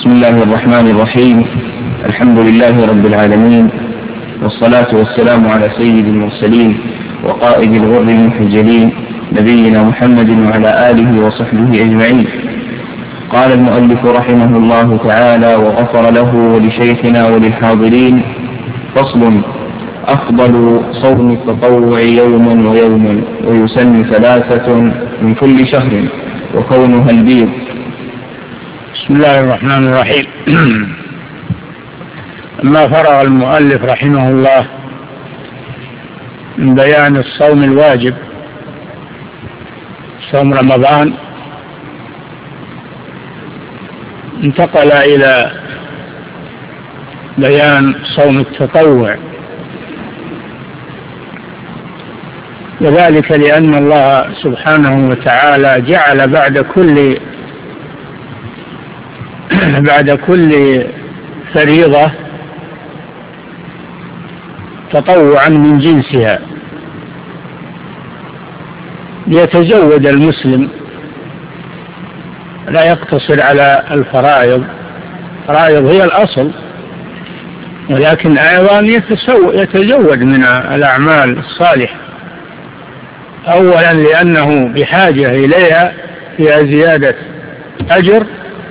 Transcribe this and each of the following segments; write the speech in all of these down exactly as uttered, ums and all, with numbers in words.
بسم الله الرحمن الرحيم. الحمد لله رب العالمين، والصلاة والسلام على سيد المرسلين وقائد الغر المحجلين نبينا محمد وعلى آله وصحبه أجمعين. قال المؤلف رحمه الله تعالى وغفر له ولشيخنا وللحاضرين: فصل: أفضل صوم التطوع يوما ويوما، ويسن ثلاثة من كل شهر، وكونها البيض. بسم الله الرحمن الرحيم. لما فرغ المؤلف رحمه الله من بيان الصوم الواجب، صوم رمضان، انتقل إلى بيان صوم التطوع، وذلك لأن الله سبحانه وتعالى جعل بعد كل بعد كل فريضة تطوعا من جنسها، ليتزود المسلم، لا يقتصر على الفرائض. الفرائض هي الأصل، ولكن أيضا يتزود من الأعمال الصالحة، أولا لأنه بحاجة إليها فيها زيادة أجر،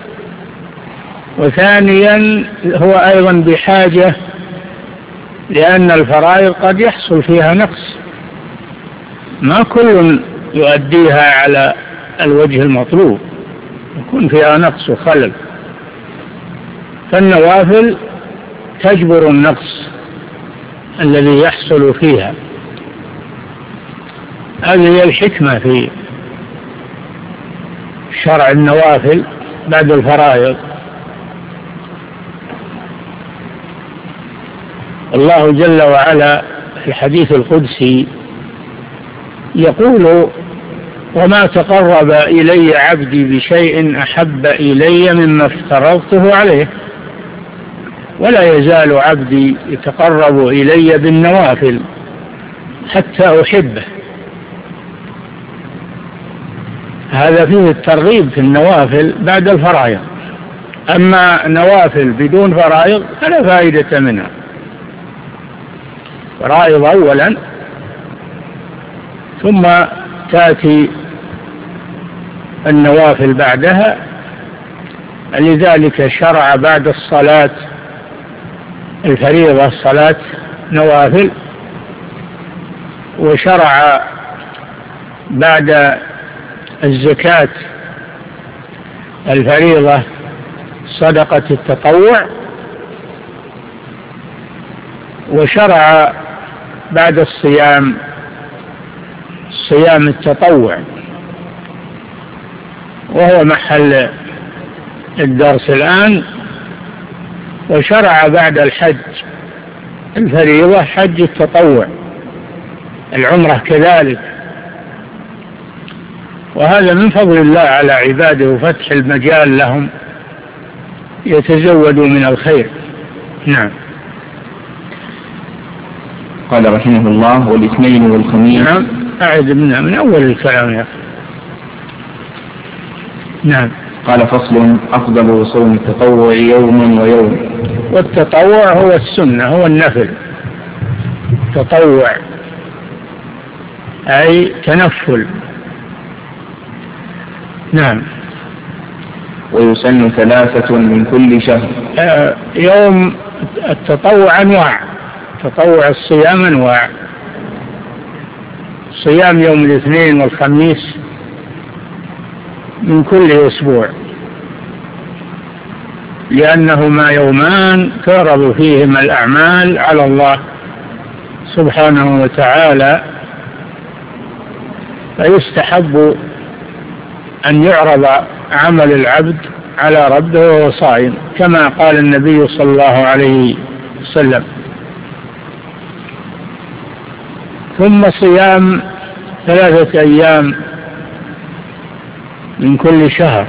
وثانيا هو أيضا بحاجة لأن الفرائض قد يحصل فيها نقص، ما كل يؤديها على الوجه المطلوب، يكون فيها نقص وخلل، فالنوافل تجبر النقص الذي يحصل فيها. هذه هي الحكمة في شرع النوافل بعد الفرائض. الله جل وعلا في الحديث القدسي يقول: وما تقرب إلي عبدي بشيء أحب إلي مما افترضته عليه، ولا يزال عبدي يتقرب إلي بالنوافل حتى أحبه. هذا فيه الترغيب في النوافل بعد الفرائض. أما نوافل بدون فرائض فلا فائدة منها. فرائض أولا، ثم تأتي النوافل بعدها. لذلك شرع بعد الصلاة الفريضة الصلاة نوافل، وشرع بعد الزكاة الفريضة صدقة التطوع، وشرع بعد الصيام صيام التطوع، وهو محل الدرس الآن. وشرع بعد الحج الفريضة حج التطوع، العمرة كذلك. وهذا من فضل الله على عباده وفتح المجال لهم يتزودوا من الخير. نعم. قال رحمه الله: والاثنين والخميس. نعم، أعد منها من أول الكلام يا أخي. نعم. قال: فصل: أفضل صوم التطوع يوما ويوم. والتطوع هو السنة، هو النفل. تطوع أي تنفل. نعم. ويسن ثلاثة من كل شهر. آه يوم التطوع أنواع، تطوع الصيام أنواع. صيام يوم الاثنين والخميس من كل أسبوع، لأنهما يومان تعرض فيهما الأعمال على الله سبحانه وتعالى، فيستحب أن يعرض عمل العبد على ربه وهو صائم، كما قال النبي صلى الله عليه وسلم. ثم صيام ثلاثة أيام من كل شهر،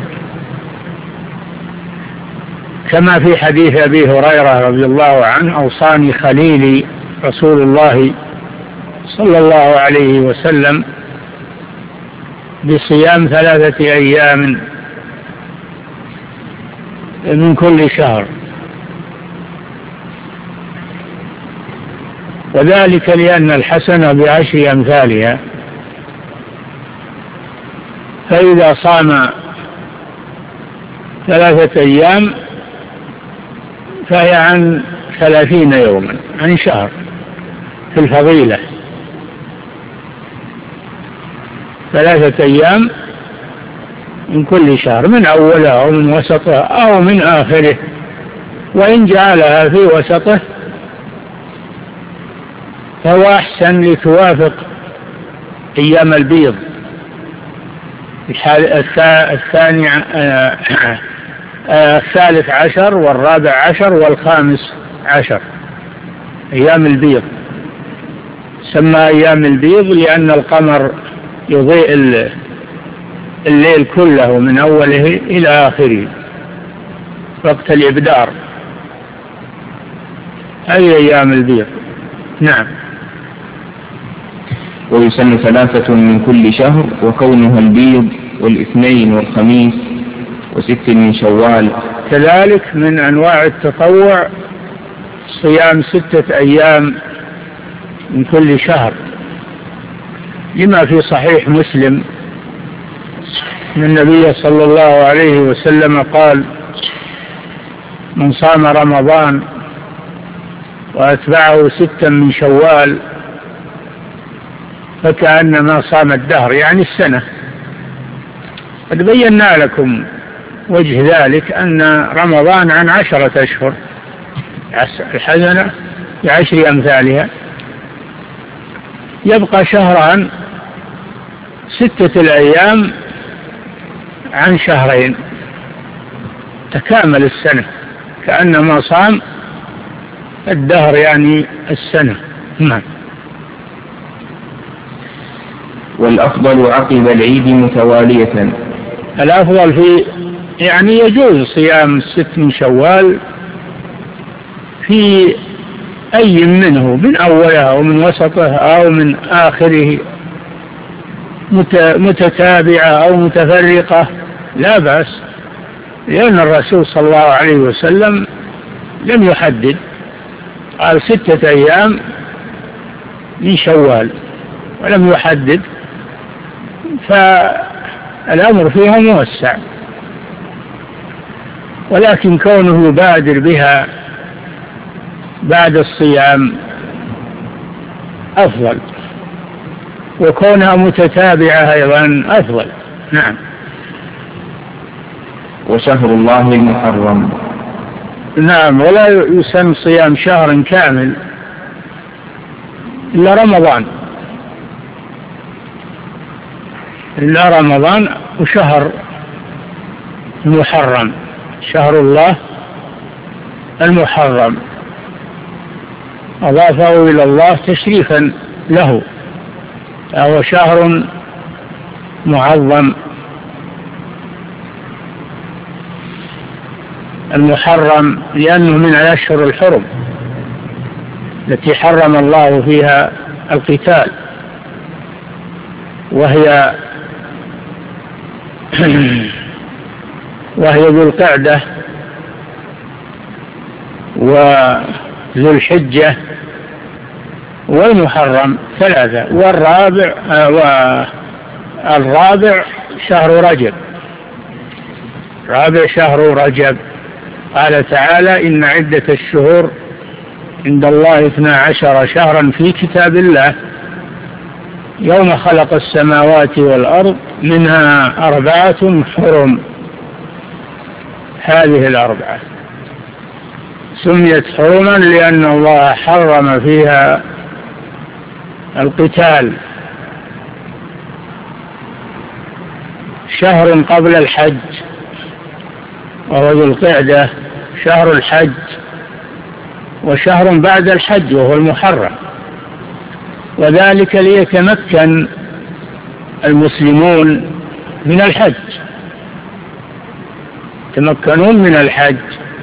كما في حديث أبي هريرة رضي الله عنه: أوصاني خليلي رسول الله صلى الله عليه وسلم بصيام ثلاثة أيام من كل شهر، وذلك لأن الحسنة بعشر أمثالها، فإذا صام ثلاثة أيام فهي عن ثلاثين يوما، عن شهر في الفضيلة، ثلاثة أيام من كل شهر، من أوله أو من وسطه أو من آخره، وإن جعلها في وسطه فهو أحسن لتوافق أيام البيض الثاني الثالث عشر والرابع عشر والخامس عشر، أيام البيض. سمى أيام البيض لأن القمر يضيء الليل كله من أوله إلى آخره وقت الإبدار، هذه أيام البيض. نعم. ويسن ثلاثة من كل شهر، وكونها البيض والاثنين والخميس وست من شوال. كذلك من أنواع التطوع صيام ستة أيام من كل شهر، لما في صحيح مسلم أن النبي صلى الله عليه وسلم قال: من صام رمضان وأتبعه ستا من شوال فكأنما صام الدهر، يعني السنة. قد بينا لكم وجه ذلك أن رمضان عن عشرة أشهر، الحسنة بعشر أمثالها، يبقى شهران، ستة الأيام عن شهرين، تكامل السنة كأنما صام الدهر، يعني السنة. نعم. والأفضل عقب العيد متوالية. الأفضل في يعني يجوز صيام الست من شوال في أي منه، من أوله أو من وسطه أو من آخره، متتابعة أو متفرقة، لا بأس، لأن الرسول صلى الله عليه وسلم لم يحدد، قال ستة أيام من شوال ولم يحدد، فالأمر فيها موسع. ولكن كونه يبادر بها بعد الصيام أفضل، وكونها متتابعة أيضا أفضل. نعم. وشهر الله المحرم. نعم. ولا يسن صيام شهر كامل إلا رمضان، إلا رمضان وشهر المحرم، شهر الله المحرم أضافه إلى الله تشريفا له، فهو شهر معظم. المحرم لأنه من الأشهر الحرم التي حرم الله فيها القتال، وهي وهي ذو القعدة وذو الحجة والمحرم ثلاثة، والرابع والرابع شهر رجب، رابع شهر رجب. قال تعالى: إن عدة الشهور عند الله اثنا عشر شهرا في كتاب الله يوم خلق السماوات والأرض منها أربعة حرم. هذه الأربعة سميت حرما لأن الله حرم فيها القتال. شهر قبل الحج وهو ذو القعدة شهر الحج، وشهر بعد الحج وهو المحرم، وذلك ليتمكن المسلمون من الحج، يتمكنون من الحج.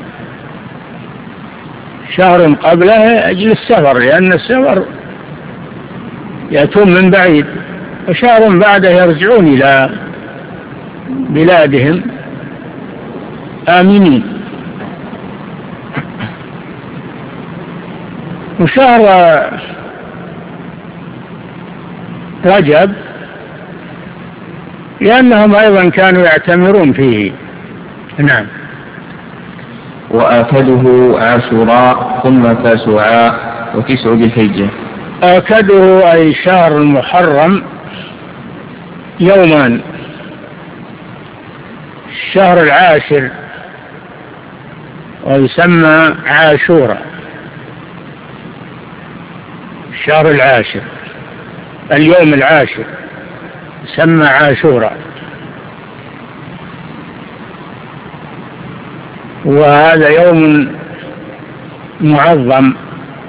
شهر قبله أجل السفر، لأن السفر يأتون من بعيد، وشهر بعده يرجعون إلى بلادهم آمنين. وشهر رجب لأنهم أيضا كانوا يعتمرون فيه. نعم. وآكده عاشوراء ثم تاسوعاء وتسع ذي الحجة. آكده أي شهر المحرم يومان. الشهر العاشر ويسمى عاشوراء، الشهر العاشر اليوم العاشر يسمى عاشوراء، وهذا يوم معظم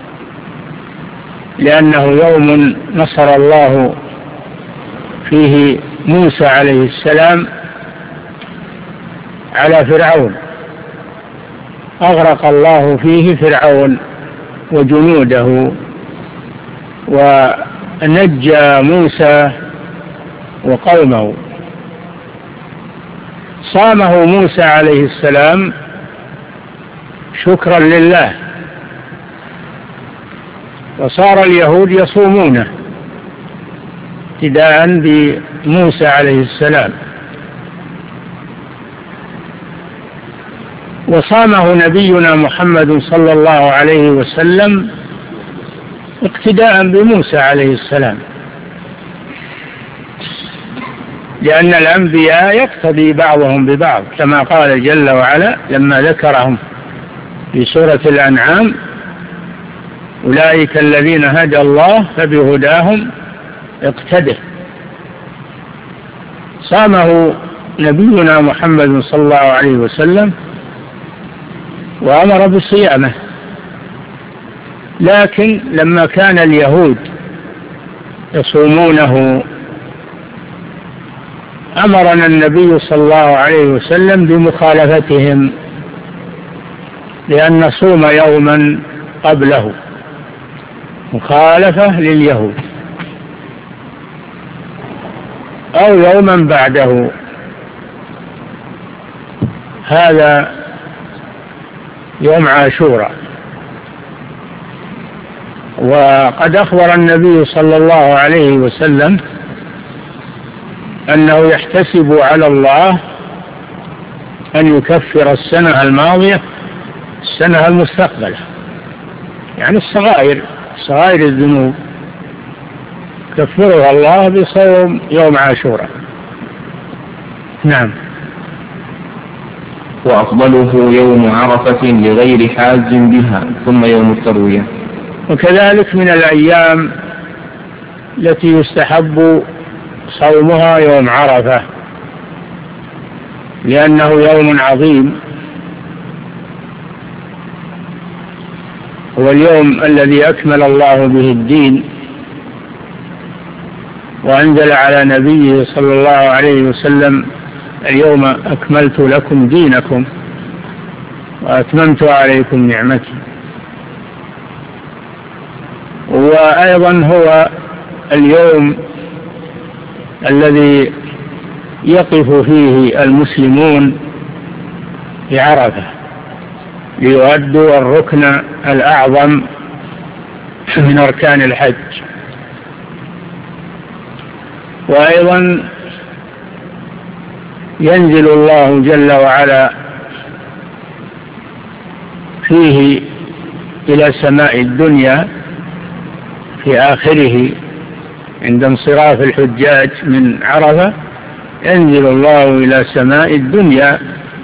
لأنه يوم نصر الله فيه موسى عليه السلام على فرعون، أغرق الله فيه فرعون وجنوده ونجى موسى وقومه. صامه موسى عليه السلام شكرا لله، وصار اليهود يصومونه ابتداء بموسى عليه السلام، وصامه نبينا محمد صلى الله عليه وسلم اقتداء بموسى عليه السلام، لأن الأنبياء يقتدي بعضهم ببعض كما قال جل وعلا لما ذكرهم في سورة الأنعام: أولئك الذين هدى الله فبهداهم اقتده. صامه نبينا محمد صلى الله عليه وسلم وأمر بصيامه، لكن لما كان اليهود يصومونه أمرنا النبي صلى الله عليه وسلم بمخالفتهم، لأن نصوم يوما قبله مخالفة لليهود أو يوما بعده. هذا يوم عاشوراء. وقد أخبر النبي صلى الله عليه وسلم أنه يحتسب على الله أن يكفر السنة الماضية السنة المستقبلة، يعني الصغائر صغائر الذنوب كفرها الله بصوم يوم عاشوراء. نعم. وأفضله يوم عرفة لغير حاج بها ثم يوم التروية. وكذلك من الأيام التي يستحب صومها يوم عرفة، لأنه يوم عظيم، هو اليوم الذي أكمل الله به الدين وأنزل على نبيه صلى الله عليه وسلم: اليوم أكملت لكم دينكم وأتممت عليكم نعمتي. وأيضا هو اليوم الذي يقف فيه المسلمون في عرفة ليؤدوا الركن الأعظم من أركان الحج. وأيضا ينزل الله جل وعلا فيه إلى سماء الدنيا في آخره عند انصراف الحجاج من عرفة، ينزل الله إلى سماء الدنيا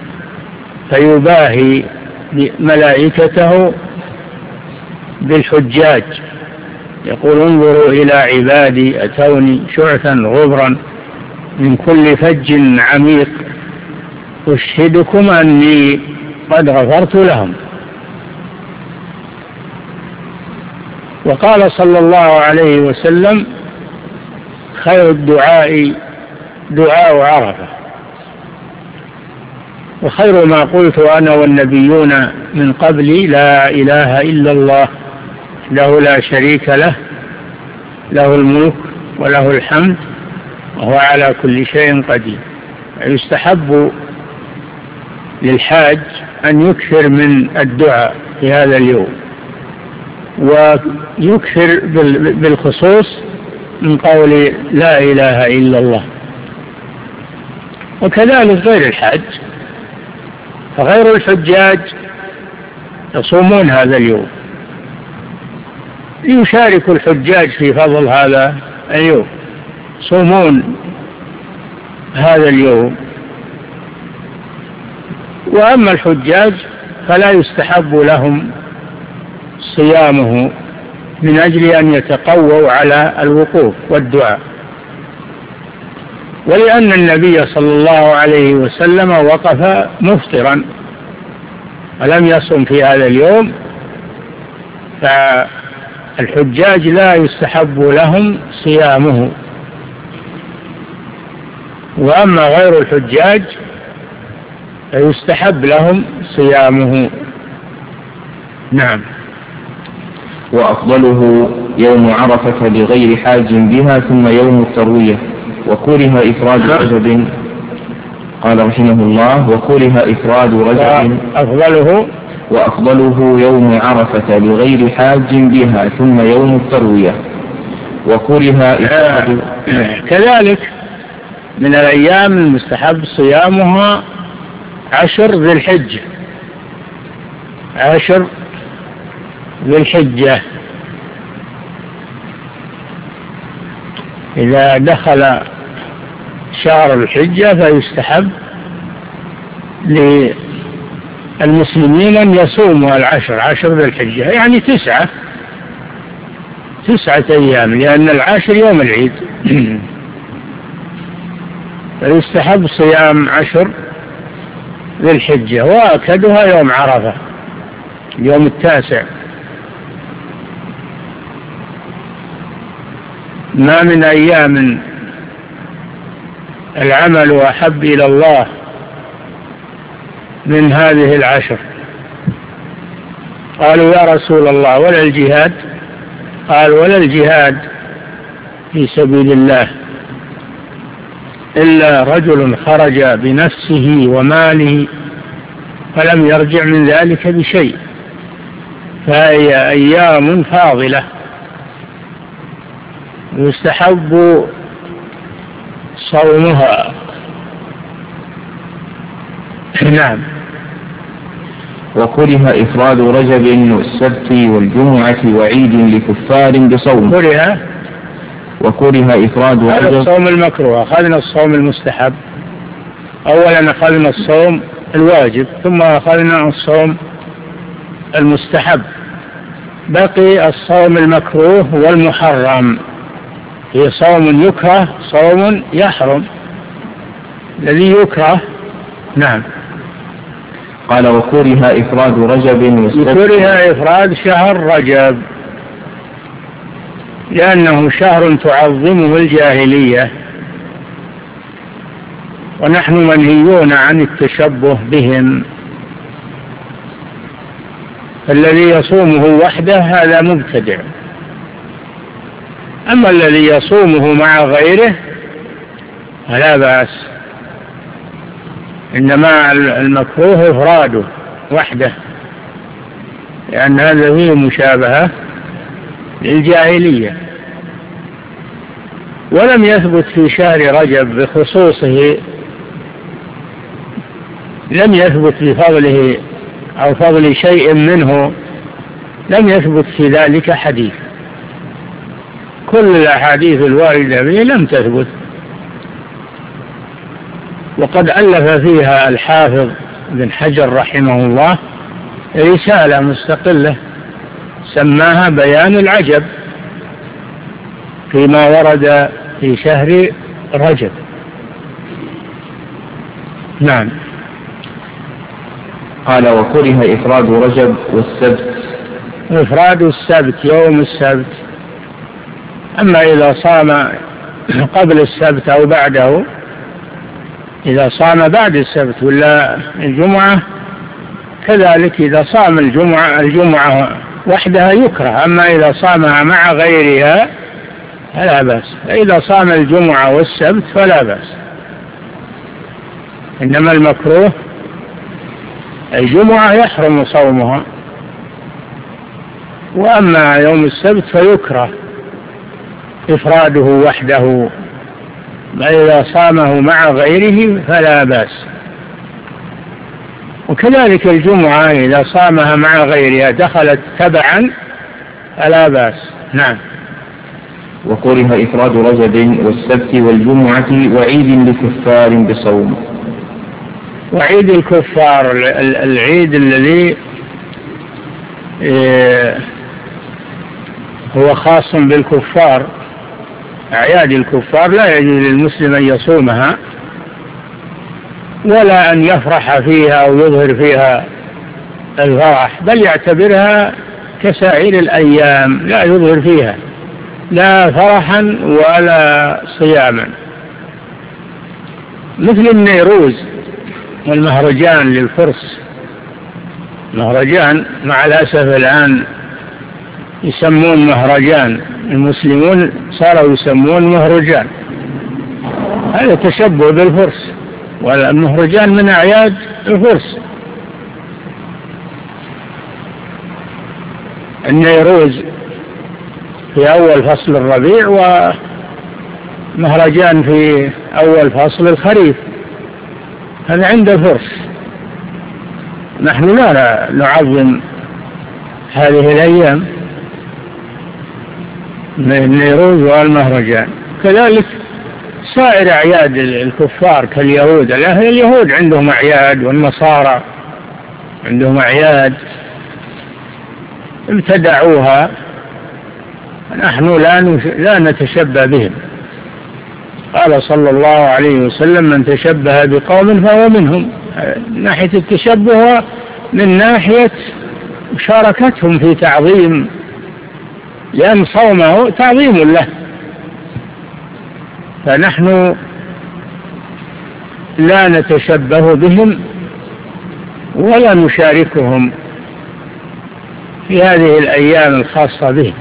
فيباهي ملائكته بالحجاج، يقول: انظروا إلى عبادي أتوني شعثا غبرا من كل فج عميق أشهدكم أني قد غفرت لهم. وقال صلى الله عليه وسلم: خير الدعاء دعاء عرفة، وخير ما قلت أنا والنبيون من قبلي لا إله إلا الله له لا شريك له له الملك وله الحمد وهو على كل شيء قدير. يستحب للحاج أن يكثر من الدعاء في هذا اليوم، ويكثر بالخصوص من قول لا إله إلا الله. وكذلك غير الحاج، فغير الحجاج يصومون هذا اليوم، يشارك الحجاج في فضل هذا اليوم، يصومون هذا اليوم. وأما الحجاج فلا يستحب لهم صيامه من أجل أن يتقووا على الوقوف والدعاء، ولأن النبي صلى الله عليه وسلم وقف مفطرا ولم يصم في هذا اليوم، فالحجاج لا يستحب لهم صيامه. وأما غير الحجاج فيستحب لهم صيامه. نعم. وأفضله يوم عرفة لغير حاج بها ثم يوم التروية، وكره إفراد رجب. قال رحمه الله: وكره إفراد رجب. أفضله وأفضله يوم عرفة لغير حاج بها ثم يوم التروية، وكره إفراد. كذلك من الأيام المستحب صيامها عشر ذي الحجة، عشر ذي الحجة إذا دخل شهر الحجة فيستحب للمسلمين أن يصوموا العشر، عشر ذي الحجة، يعني تسعة تسعة أيام، لأن العاشر يوم العيد. فيستحب صيام عشر ذي الحجة، وأكدها يوم عرفة يوم التاسع. ما من أيام العمل أحب إلى الله من هذه العشر. قالوا يا رسول الله ولا الجهاد؟ قال ولا الجهاد في سبيل الله إلا رجل خرج بنفسه وماله فلم يرجع من ذلك بشيء، فهي أيام فاضلة يستحب صومها. نعم. وكره إفراد رجب والسبت والجمعة وعيد لكفار بصوم. كره وكره إفراد رجب. هذا الصوم المكروه. أخذنا الصوم المستحب، أولا أخذنا الصوم الواجب ثم أخذنا الصوم المستحب، بقي الصوم المكروه والمحرم. في صوم يكره، صوم يحرم. الذي يكره نعم. قال وكره إفراد رجب والسبت. كره إفراد شهر رجب لأنه شهر تعظمه الجاهلية، ونحن منهيون عن التشبه بهم. فالذي يصومه وحده هذا مبتدع، أما الذي يصومه مع غيره فلا بأس، إنما المكروه إفراده وحده، لأن هذا فيه مشابهة للجاهلية. ولم يثبت في شهر رجب بخصوصه، لم يثبت بفضله أو فضل شيء منه، لم يثبت في ذلك حديث. كل الأحاديث الواردة به لم تثبت. وقد ألف فيها الحافظ بن حجر رحمه الله رسالة مستقلة سماها بيان العجب فيما ورد في شهر رجب. نعم. قال وكره إفراد رجب والسبت. إفراد السبت يوم السبت، أما إذا صام قبل السبت أو بعده، إذا صام بعد السبت ولا الجمعة كذلك، إذا صام الجمعة الجمعة وحدها يكره، أما إذا صامها مع غيرها فلا بأس. إذا صام الجمعة والسبت فلا بأس، إنما المكروه الجمعة يحرم صومها وأما يوم السبت فيكره إفراده وحده، إذا صامه مع غيره فلا بأس. وكذلك الجمعة إذا صامها مع غيرها دخلت تبعا فلا بأس. نعم. وكره إفراد رجب والسبت والجمعة وعيد لكفار بصوم. وعيد الكفار العيد الذي هو خاص بالكفار، أعياد الكفار لا يجوز للمسلم أن يصومها ولا أن يفرح فيها أو يظهر فيها الفرح، بل يعتبرها كسائر الأيام لا يظهر فيها لا فرحا ولا صياما، مثل النيروز والمهرجان للفرس. مهرجان مع الأسف الآن يسمون مهرجان، المسلمون صاروا يسمون مهرجان، هذا تشبه بالفرس، والمهرجان من أعياد الفرس. النيروز في أول فصل الربيع ومهرجان في أول فصل الخريف، هذا عند الفرس. نحن لا نعظم هذه الأيام من النيروز والمهرجان. كذلك سائر أعياد الكفار كاليهود، اليهود عندهم أعياد والنصارى عندهم أعياد ابتدعوها، نحن لا لا نتشبه بهم. قال صلى الله عليه وسلم: من تشبه بقوم فهو منهم. من ناحية التشبه من ناحية مشاركتهم في تعظيم، لأن صومه تعظيم له، فنحن لا نتشبه بهم ولا نشاركهم في هذه الأيام الخاصة بهم،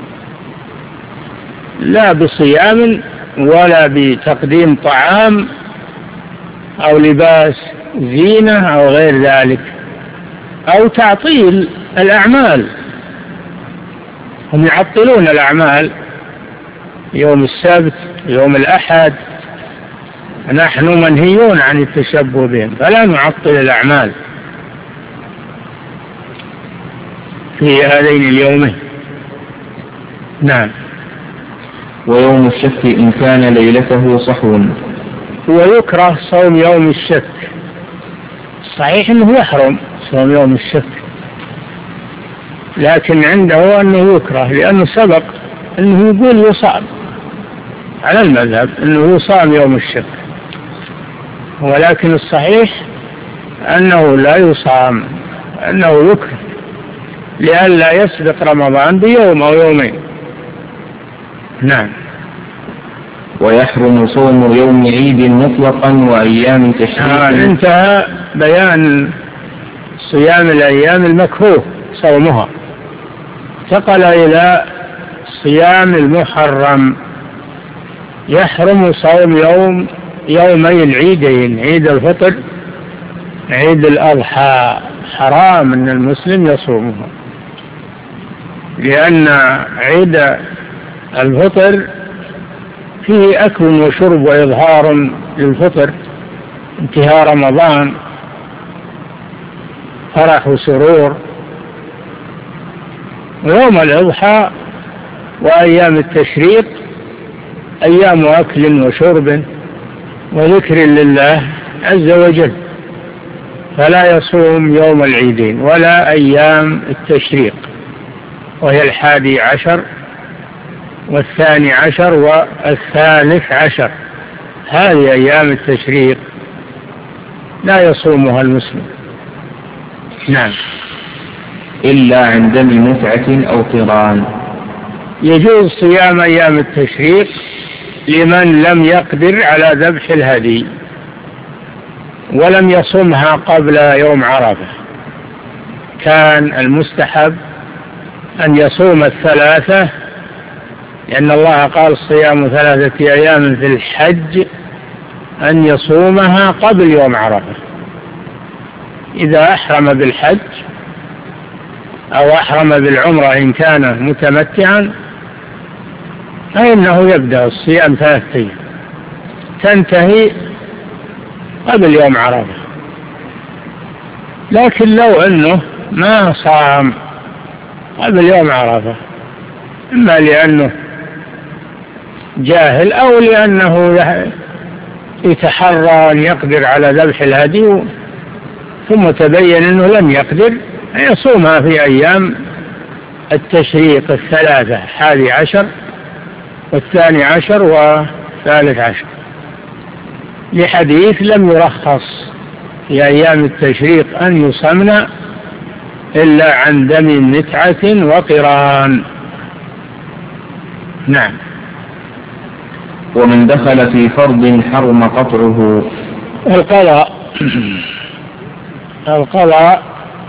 لا بصيام ولا بتقديم طعام أو لباس زينة أو غير ذلك، أو تعطيل الأعمال. هم يعطلون الأعمال يوم السبت يوم الأحد، نحن منهيون عن التشبه بهم، فلا نعطل الأعمال في هذين اليومين. نعم. ويوم الشك إن كان ليلته صحو. ويكره صوم يوم الشك، صحيح أنه يحرم صوم يوم الشك، لكن عنده أنه يكره، لأنه سبق أنه يقول يصام على المذهب أنه يصام يوم الشك، ولكن الصحيح أنه لا يصام، أنه يكره لئلا يسبق رمضان بيوم أو يومين. نعم. ويحرم صوم يوم عيد مطلقا وأيام تشريق. آه انتهى بيان صيام الأيام المكروه صومها، انتقل إلى صيام المحرم. يحرم صوم يوم يومي العيدين، عيد الفطر عيد الأضحى، حرام أن المسلم يصومها، لأن عيد الفطر فيه أكل وشرب وإظهار للفطر، انتهاء رمضان، فرح وسرور. ويوم الأضحى وأيام التشريق أيام أكل وشرب وذكر لله عز وجل، فلا يصوم يوم العيدين ولا أيام التشريق، وهي الحادي عشر والثاني عشر والثالث عشر، هذه أيام التشريق لا يصومها المسلم. نعم. إلا عن دم متعة أو قران. يجوز صيام أيام التشريق لمن لم يقدر على ذبح الهدي ولم يصمها قبل يوم عرفة. كان المستحب أن يصوم الثلاثة، لأن الله قال: صيام ثلاثة أيام في الحج، أن يصومها قبل يوم عرفة. إذا أحرم بالحج أو أحرم بالعمرة إن كان متمتعا فإنه يبدأ الصيام ثلاثة أيام تنتهي قبل يوم عرفة. لكن لو أنه ما صام قبل يوم عرفة إما لأنه جاهل أو لأنه يتحرى أن يقدر على ذبح الهدي ثم تبين أنه لم يقدر يصومها في أيام التشريق الثلاثة حادي عشر والثاني عشر والثالث عشر، لحديث لم يرخص في أيام التشريق أن يصمن إلا عن دم متعة وقران. نعم. ومن دخل في فرض حرم قطعه. القضاء القضاء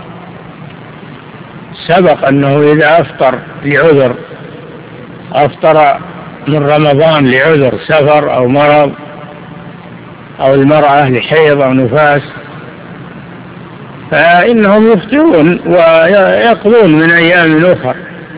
سبق أنه إذا أفطر لعذر، أفطر من رمضان لعذر سفر أو مرض أو المرأة لحيض أو نفاس فإنهم يفطرون ويقضون من أيام أخرى،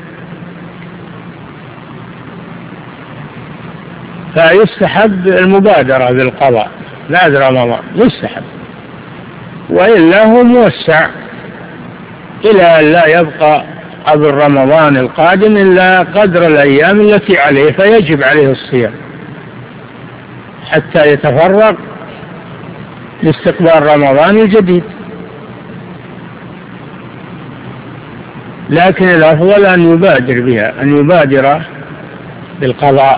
فيستحب المبادرة بالقضاء بعد رمضان يستحب، وإلا هو موسع إلى أن لا يبقى قبل رمضان القادم إلا قدر الأيام التي عليه فيجب عليه الصيام حتى يتفرغ لاستقبال رمضان الجديد. لكن الأفضل أن يبادر بها، أن يبادر بالقضاء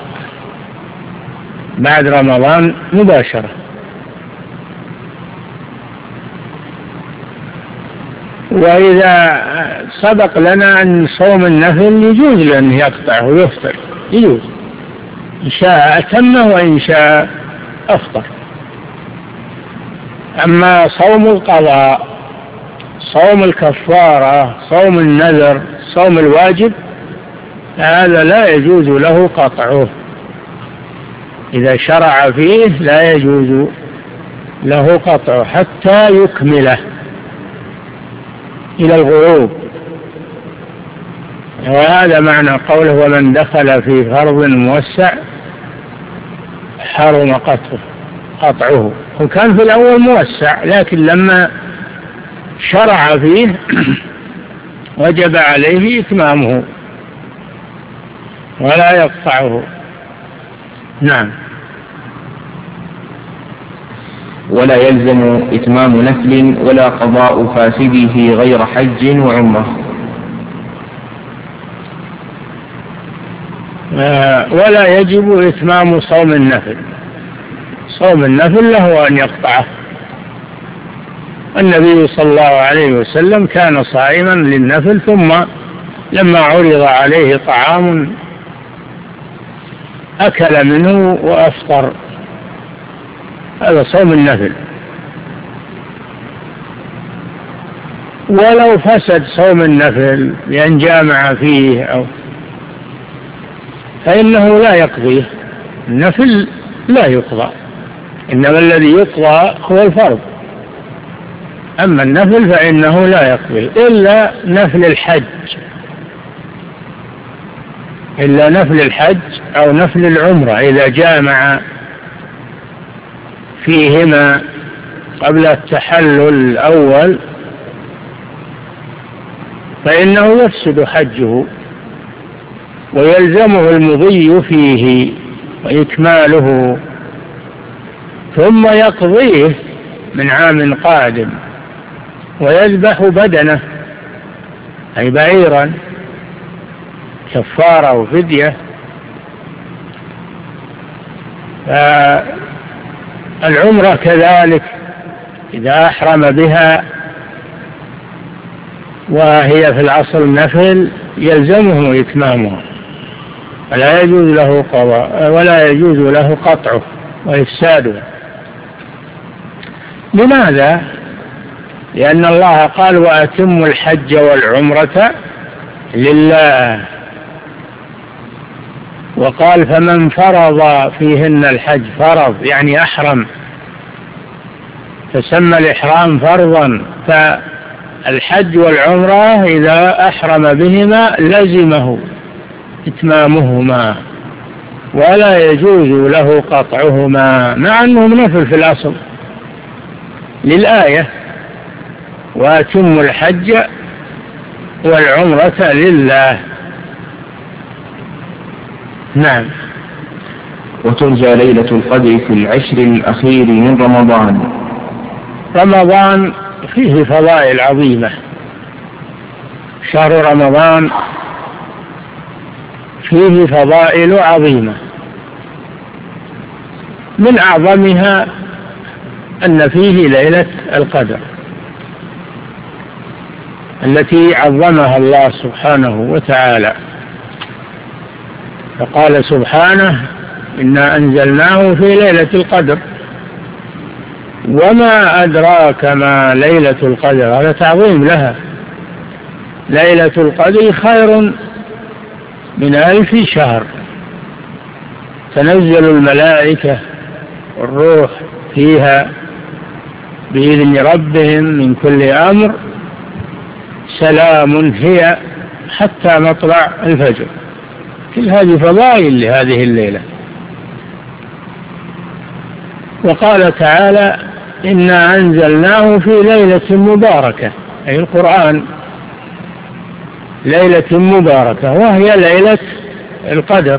بعد رمضان مباشرة. وإذا سبق لنا أن صوم النفل يجوز لأنه يقطعه ويفطر، يجوز إن شاء أتمه وإن شاء أفطر. أما صوم القضاء، صوم الكفارة، صوم النذر، صوم الواجب، هذا لا يجوز له قطعه، إذا شرع فيه لا يجوز له قطعه حتى يكمله إلى الغروب. وهذا معنى قوله ومن دخل في فرض موسع حرم قطعه قطعه. وكان في الأول موسع لكن لما شرع فيه وجب عليه إتمامه ولا يقطعه. نعم. ولا يلزم إتمام نفل ولا قضاء فاسده غير حج وعمرة. ولا يجب إتمام صوم النفل، صوم النفل له أن يقطعه. النبي صلى الله عليه وسلم كان صائما للنفل ثم لما عرض عليه طعام أكل منه وأفطر، هذا صوم النفل. ولو فسد صوم النفل لأن جامع فيه أو فإنه لا يقضيه، النفل لا يقضى، إنما الذي يقضى هو الفرض، أما النفل فإنه لا يقضي إلا نفل الحج، إلا نفل الحج أو نفل العمرة إذا جامع فيهما قبل التحلل الأول فإنه يفسد حجه ويلزمه المضي فيه وإكماله ثم يقضيه من عام قادم ويذبح بدنه أي بعيرا كفارة وفدية. العمرة كذلك إذا أحرم بها وهي في الأصل نفل يلزمه إتمامها ولا يجوز له قضاء ولا يجوز له قطعه وإفساده. لماذا؟ لأن الله قال وأتموا الحج والعمرة لله، وقال فمن فرض فيهن الحج، فرض يعني أحرم، فسمى الإحرام فرضا، الحج والعمرة إذا أحرم بهما لزمه إتمامهما ولا يجوز له قطعهما، مع أنهم نفل في الأصل للآية: وأتموا الحج والعمرة لله. نعم. وترجى ليلة القدر في العشر الأخير من رمضان. رمضان فيه فضائل عظيمة، شهر رمضان فيه فضائل عظيمة، من أعظمها أن فيه ليلة القدر التي عظمها الله سبحانه وتعالى، فقال سبحانه: إنا أنزلناه في ليلة القدر وما أدراك ما ليلة القدر، هذا تعظيم لها. ليلة القدر خير من ألف شهر، تنزل الملائكة والروح فيها بإذن ربهم من كل أمر، سلام هي حتى مطلع الفجر. كل هذه فضائل لهذه الليلة. وقال تعالى: إنا أنزلناه في ليلة مباركة، أي القرآن، ليلة مباركة وهي ليلة القدر.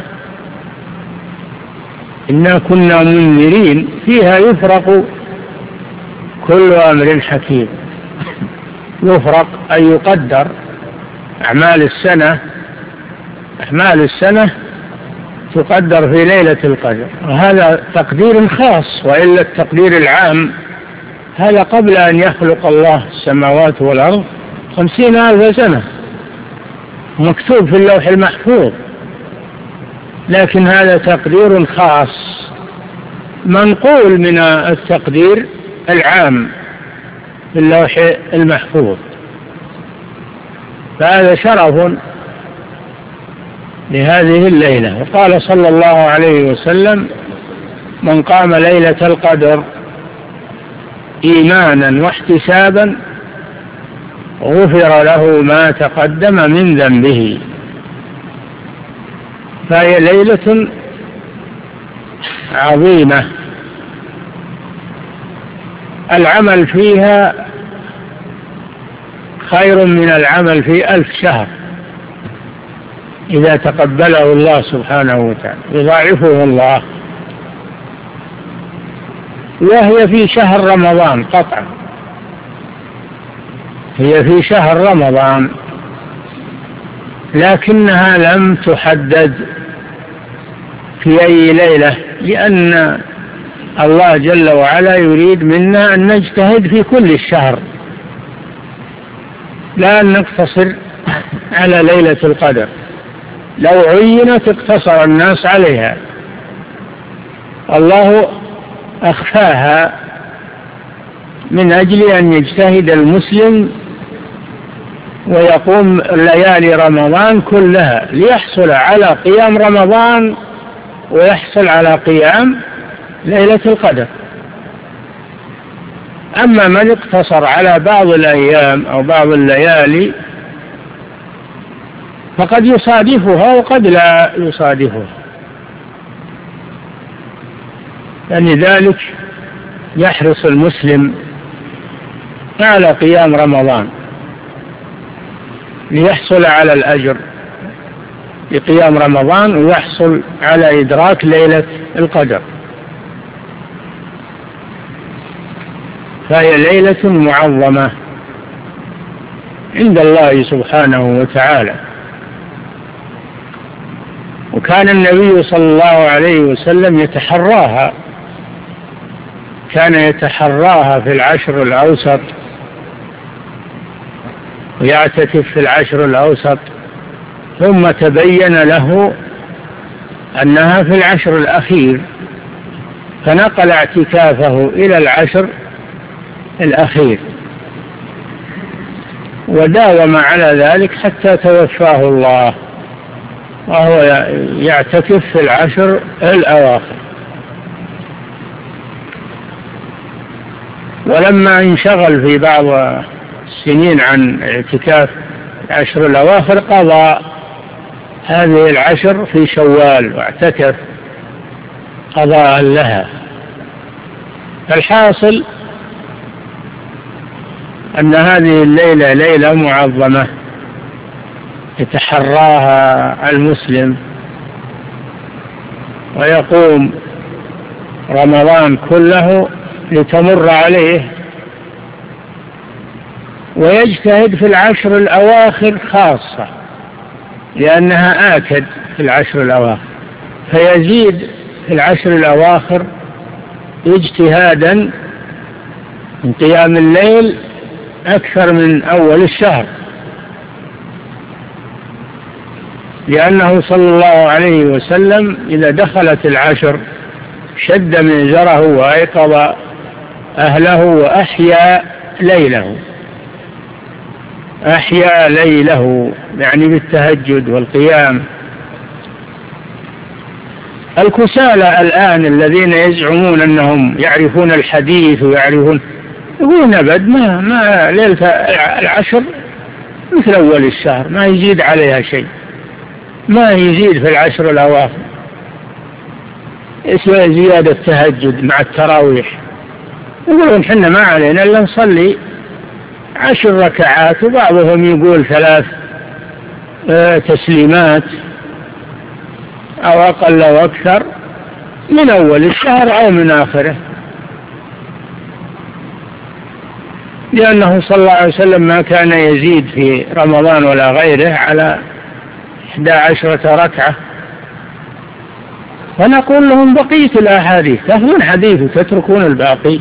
إنا كنا منذرين فيها يفرق كل أمر حكيم. يفرق أي يقدر أعمال السنة، أعمال السنة تقدر في ليلة القدر، وهذا تقدير خاص، وإلا التقدير العام هذا قبل أن يخلق الله السماوات والأرض خمسين ألف سنة، مكتوب في اللوح المحفوظ، لكن هذا تقدير خاص منقول من التقدير العام في اللوح المحفوظ، فهذا شرف لهذه الليلة. وقال صلى الله عليه وسلم: من قام ليلة القدر إيمانا واحتسابا غفر له ما تقدم من ذنبه. فهي ليلة عظيمة العمل فيها خير من العمل في ألف شهر إذا تقبله الله سبحانه وتعالى، يضاعفه الله. وهي في شهر رمضان قطعا، هي في شهر رمضان، لكنها لم تحدد في أي ليلة، لأن الله جل وعلا يريد منا أن نجتهد في كل الشهر، لا أن نقتصر على ليلة القدر. لو عينت اقتصر الناس عليها، الله أخفاها من أجل أن يجتهد المسلم ويقوم ليالي رمضان كلها ليحصل على قيام رمضان ويحصل على قيام ليلة القدر. أما من اقتصر على بعض الأيام أو بعض الليالي فقد يصادفها وقد لا يصادفها، يعني ذلك يحرص المسلم على قيام رمضان ليحصل على الأجر لقيام رمضان ويحصل على إدراك ليلة القدر. فهي ليلة معظمة عند الله سبحانه وتعالى. وكان النبي صلى الله عليه وسلم يتحراها، كان يتحراها في العشر الأوسط ويعتكف في العشر الأوسط، ثم تبين له أنها في العشر الأخير فنقل اعتكافه إلى العشر الأخير وداوم على ذلك حتى توفاه الله وهو يعتكف في العشر الأواخر. ولما انشغل في بعض سنين عن اعتكاف العشر الأواخر قضى هذه العشر في شوال واعتكف قضاء لها. الحاصل أن هذه الليلة ليلة معظمة يتحراها المسلم ويقوم رمضان كله لتمر عليه، ويجتهد في العشر الأواخر خاصة لأنها آكد في العشر الأواخر، فيزيد في العشر الأواخر اجتهادا من قيام الليل أكثر من أول الشهر، لأنه صلى الله عليه وسلم إذا دخلت العشر شد مئزره وأيقظ أهله وأحيا ليله، أحيا ليله يعني بالتهجد والقيام. الكسالى الآن الذين يزعمون أنهم يعرفون الحديث ويعرفون، يقولون أبد ما, ما ليلة العشر مثل أول الشهر، ما يزيد عليها شيء، ما يزيد في العشر الأواخر، اسمها زيادة تهجد مع التراويح. يقولون حنا ما علينا إلا نصلي عشر ركعات، وبعضهم يقول ثلاث آه تسليمات أو أقل أو أكثر من أول الشهر أو من آخره، لأنه صلى الله عليه وسلم ما كان يزيد في رمضان ولا غيره على إحدى عشرة ركعة. فنقول لهم بقية الأحاديث، تأخذون حديث وتتركون الباقي.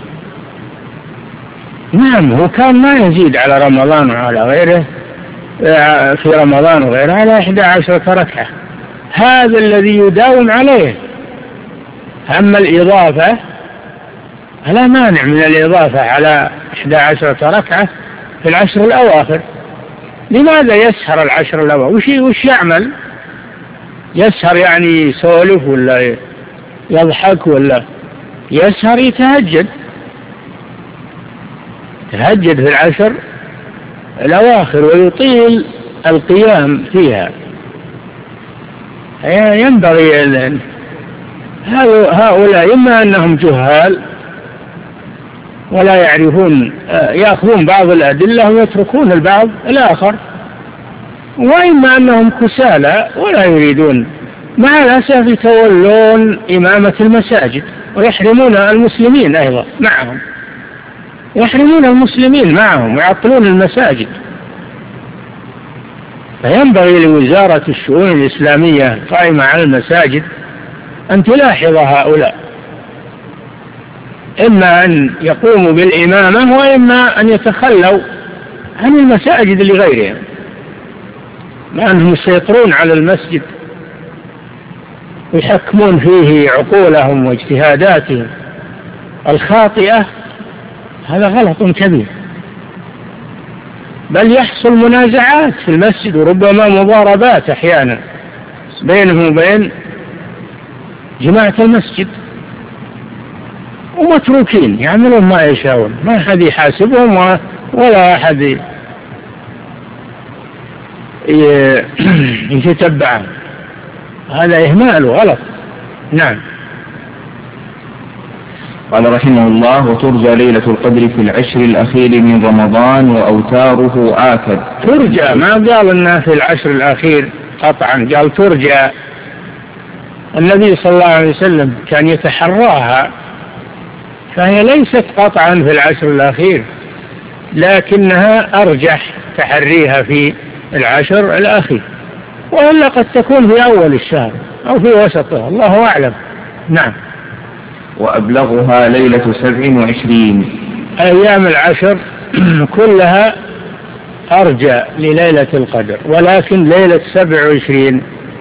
نعم هو كان ما يزيد على رمضان وعلى غيره في رمضان وغيره على إحدى عشرة ركعة، هذا الذي يداوم عليه. أما الإضافة لا مانع من الإضافة على إحدى عشرة ركعة في العشر الأواخر. لماذا يسهر العشر الأواخر؟ وش, وش يعمل؟ يسهر يعني يسولف ولا يضحك ولا يسهر؟ يتهجد، يتهجد في العشر الأواخر ويطيل القيام فيها. ينبغي أن هؤلاء إما أنهم جهال ولا يعرفون، يأخذون بعض الأدلة ويتركون البعض الآخر، وإما أنهم كسالى ولا يريدون. مع الأسف يتولون إمامة المساجد ويحرمون المسلمين أيضا معهم، يحرمون المسلمين معهم ويعطلون المساجد. فينبغي لوزارة الشؤون الإسلامية قائمة على المساجد أن تلاحظ هؤلاء، إما أن يقوموا بالإمامة وإما أن يتخلوا عن المساجد لغيرهم، مع أنهم يسيطرون على المسجد ويحكمون فيه عقولهم واجتهاداتهم الخاطئة. هذا غلط كبير، بل يحصل منازعات في المسجد وربما مضاربات أحيانا بينهم وبين جماعة المسجد، ومتروكين يعملون ما يشاءون، ما أحد يحاسبهم ولا أحد يتبعهم. هذا إهمال وغلط. نعم. قال رحمه الله: وترجى ليلة القدر في العشر الأخير من رمضان وأوتاره آكد. ترجى، ما قال الناس في العشر الأخير قطعا، قال ترجى. النبي صلى الله عليه وسلم كان يتحراها، فهي ليست قطعا في العشر الأخير، لكنها أرجح تحريها في العشر الأخير، وإلا قد تكون في أول الشهر أو في وسطه، الله أعلم. نعم. وأبلغها ليلة سبع وعشرين. أيام العشر كلها أرجى لليلة القدر، ولكن ليلة سبع وعشرين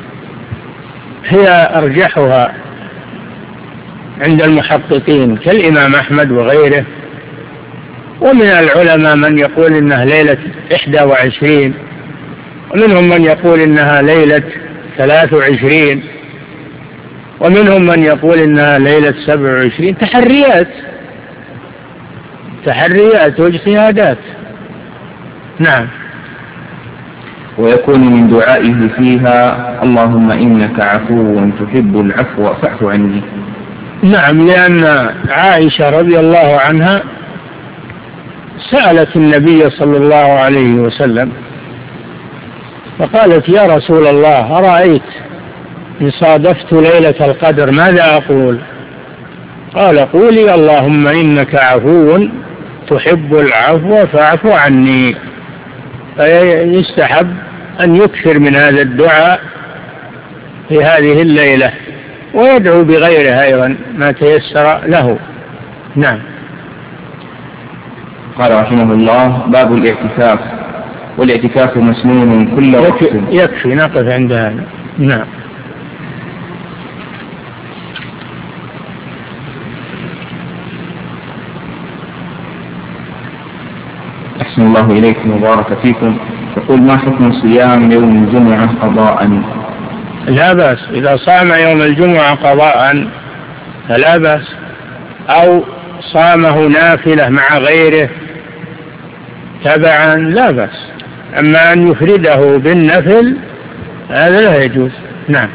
هي أرجحها عند المحققين كالإمام أحمد وغيره، ومن العلماء من يقول إنها ليلة إحدى وعشرين، ومنهم من يقول إنها ليلة ثلاث وعشرين، ومنهم من يقول إنها ليلة سبع وعشرين. تحريات تحريات واجتهادات. نعم. ويكون من دعائه فيها اللهم إنك عفو تحب العفو فاعف عني. نعم، لأن عائشة رضي الله عنها سألت النبي صلى الله عليه وسلم فقالت يا رسول الله أرأيت إن صادفت ليلة القدر ماذا أقول؟ قال قولي اللهم إنك عفو تحب العفو فاعف عني. فيستحب أن يكثر من هذا الدعاء في هذه الليلة ويدعو بغيرها أيضا ما تيسر له. نعم. قال رحمه الله باب الاعتكاف. والاعتكاف مسنون كل وقت. يكفي, يكفي نقف عند هذا. نعم. أحسن الله إليكم وبارك فيكم. يقول ما حكم صيام يوم الجمعة قضاء؟ لا بأس إذا صام يوم الجمعة قضاء فلا بأس، أو صامه نافلة مع غيره تبعا لا بأس. أما أن يفرده بالنفل هذا لا يجوز. نعم.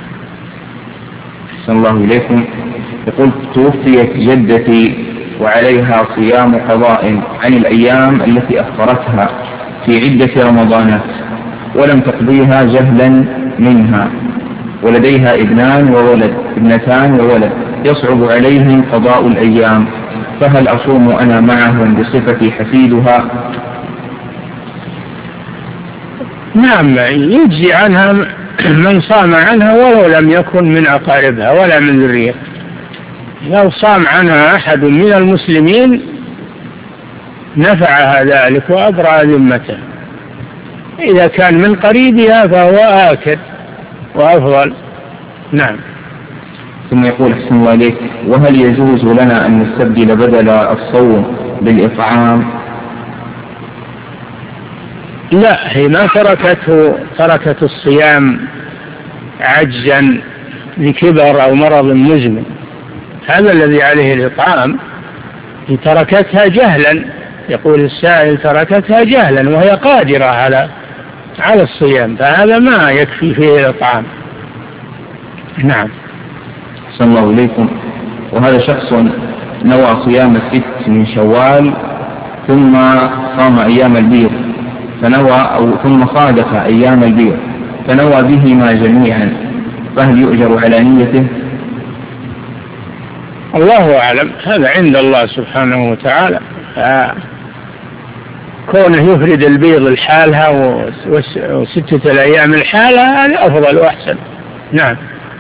أحسن الله إليكم. يقول توفيت جدتي وعليها صيام قضاء عن الأيام التي أفطرتها في عدة رمضانات ولم تقضيها جهلا منها، ولديها ابنان وولد ابنتان وولد يصعب عليهم قضاء الأيام، فهل أصوم أنا معهم بصفتي حفيدها؟ نعم، يجزي عنها من صام عنها ولو لم يكن من أقاربها ولا من ذريتها. لو صام عنها أحد من المسلمين نفعها ذلك وأبرأ ذمته. إذا كان من قريبها فهو آكد وأفضل. نعم. ثم يقول أحسن الله عليك وهل يجوز لنا أن نستبدل بدل الصوم بالإطعام؟ لا، هي ما تركته تركت الصيام عجزا لكبر أو مرض مزمن، هذا الذي عليه الإطعام. هي تركتها جهلا، يقول السائل تركتها جهلا وهي قادرة على على الصيام، فهذا ما يكفي فيه الإطعام. نعم. أحسن الله إليكم. وهذا شخص نوى صيام الست من شوال ثم صام أيام البيض فنوى أو ثم صادف أيام البيض فنوى بهما جميعا، فهل يؤجر على نيته؟ الله أعلم، هذا عند الله سبحانه وتعالى. كونه يفرد البيض لحالها وستة الأيام لحالها هذا أفضل وأحسن. نعم.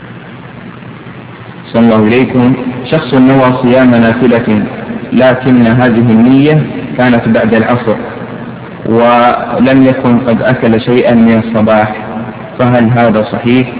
صلى الله إليكم. شخص نوى صيام نافلة لكن هذه النية كانت بعد العصر ولم يكن قد أكل شيئا من الصباح، فهل هذا صحيح؟